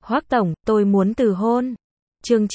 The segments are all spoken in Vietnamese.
Hoác tổng, tôi muốn từ hôn. Chương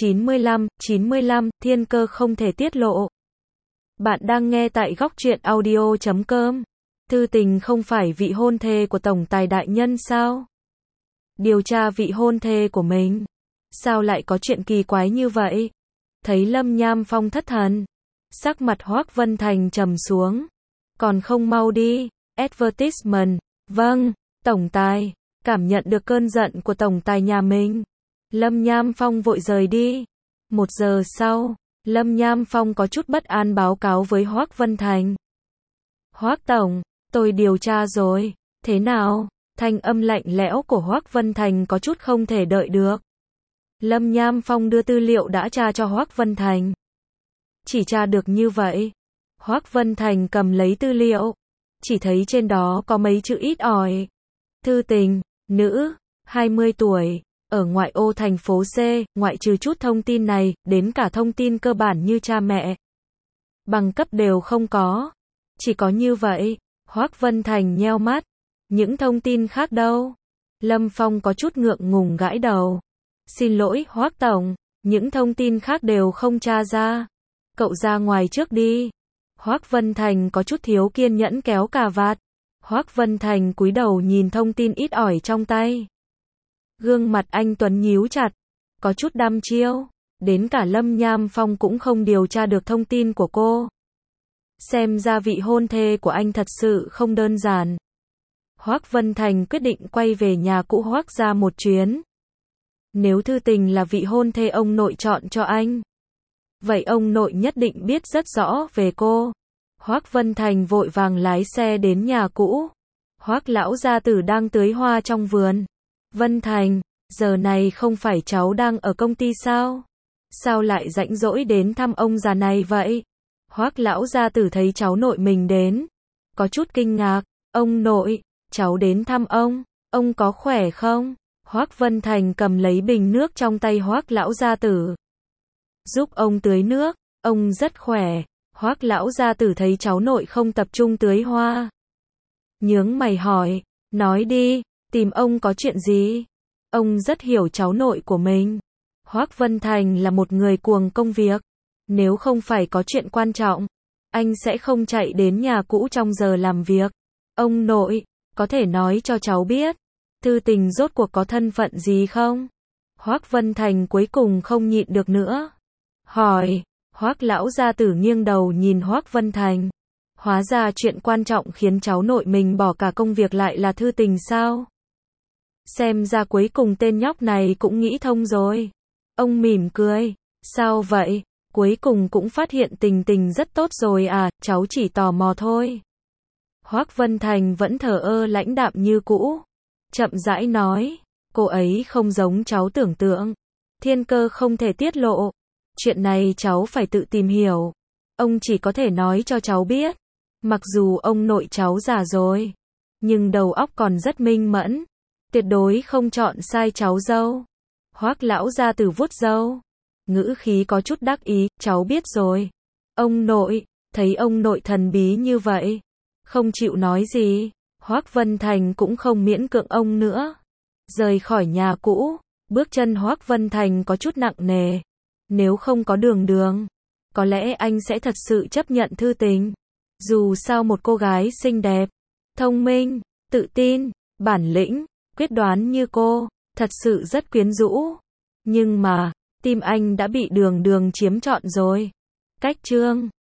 95, thiên cơ không thể tiết lộ. Bạn đang nghe tại góc truyện audio.com. Thư Tình không phải vị hôn thê của tổng tài đại nhân sao? Điều tra vị hôn thê của mình. Sao lại có chuyện kỳ quái như vậy? Thấy Lâm Nham Phong thất thần, sắc mặt Hoác Vân Thành trầm xuống. Còn không mau đi. Advertisement. Vâng, tổng tài. Cảm nhận được cơn giận của tổng tài nhà mình, Lâm Nham Phong vội rời đi. 1 giờ sau, Lâm Nham Phong có chút bất an báo cáo với Hoác Vân Thành. Hoác tổng, tôi điều tra rồi. Thế nào? Thanh âm lạnh lẽo của Hoác Vân Thành có chút không thể đợi được. Lâm Nham Phong đưa tư liệu đã tra cho Hoác Vân Thành. Chỉ tra được như vậy. Hoác Vân Thành cầm lấy tư liệu, chỉ thấy trên đó có mấy chữ ít ỏi. Thư Tình, nữ, 20 tuổi, ở ngoại ô thành phố C, ngoại trừ chút thông tin này, đến cả thông tin cơ bản như cha mẹ, bằng cấp đều không có. Chỉ có như vậy. Hoác Vân Thành nheo mắt. Những thông tin khác đâu? Lâm Phong có chút ngượng ngùng gãi đầu. Xin lỗi Hoác tổng, những thông tin khác đều không tra ra. Cậu ra ngoài trước đi. Hoác Vân Thành có chút thiếu kiên nhẫn kéo cà vạt. Hoác Vân Thành cúi đầu nhìn thông tin ít ỏi trong tay. Gương mặt anh tuấn nhíu chặt, có chút đăm chiêu. Đến cả Lâm Nham Phong cũng không điều tra được thông tin của cô. Xem ra vị hôn thê của anh thật sự không đơn giản. Hoác Vân Thành quyết định quay về nhà cũ Hoác ra một chuyến. Nếu Thư Tình là vị hôn thê ông nội chọn cho anh, vậy ông nội nhất định biết rất rõ về cô. Hoác Vân Thành vội vàng lái xe đến nhà cũ. Hoác lão gia tử đang tưới hoa trong vườn. Vân Thành, giờ này không phải cháu đang ở công ty sao? Sao lại rảnh rỗi đến thăm ông già này vậy? Hoác lão gia tử thấy cháu nội mình đến, có chút kinh ngạc. Ông nội, cháu đến thăm ông có khỏe không? Hoác Vân Thành cầm lấy bình nước trong tay Hoác lão gia tử, giúp ông tưới nước. Ông rất khỏe. Hoác lão gia tử thấy cháu nội không tập trung tưới hoa, nhướng mày hỏi, nói đi, tìm ông có chuyện gì? Ông rất hiểu cháu nội của mình. Hoác Vân Thành là một người cuồng công việc. Nếu không phải có chuyện quan trọng, anh sẽ không chạy đến nhà cũ trong giờ làm việc. Ông nội, có thể nói cho cháu biết, Thư Tình rốt cuộc có thân phận gì không? Hoác Vân Thành cuối cùng không nhịn được nữa, hỏi. Hoác lão gia tử nghiêng đầu nhìn Hoác Vân Thành. Hóa ra chuyện quan trọng khiến cháu nội mình bỏ cả công việc lại là Thư Tình sao? Xem ra cuối cùng tên nhóc này cũng nghĩ thông rồi. Ông mỉm cười. Sao vậy? Cuối cùng cũng phát hiện Tình Tình rất tốt rồi à, cháu chỉ tò mò thôi. Hoác Vân Thành vẫn thờ ơ lãnh đạm như cũ. Chậm rãi nói, cô ấy không giống cháu tưởng tượng. Thiên cơ không thể tiết lộ. Chuyện này cháu phải tự tìm hiểu. Ông chỉ có thể nói cho cháu biết. Mặc dù ông nội cháu già rồi, nhưng đầu óc còn rất minh mẫn. Tuyệt đối không chọn sai cháu dâu. Hoác lão gia tử vuốt râu, ngữ khí có chút đắc ý, cháu biết rồi. Ông nội, thấy ông nội thần bí như vậy, không chịu nói gì. Hoác Vân Thành cũng không miễn cưỡng ông nữa. Rời khỏi nhà cũ, bước chân Hoác Vân Thành có chút nặng nề. Nếu không có Đường, có lẽ anh sẽ thật sự chấp nhận Thư Tình. Dù sao một cô gái xinh đẹp, thông minh, tự tin, bản lĩnh, quyết đoán như cô, thật sự rất quyến rũ. Nhưng mà, tim anh đã bị Đường chiếm trọn rồi. Cách chương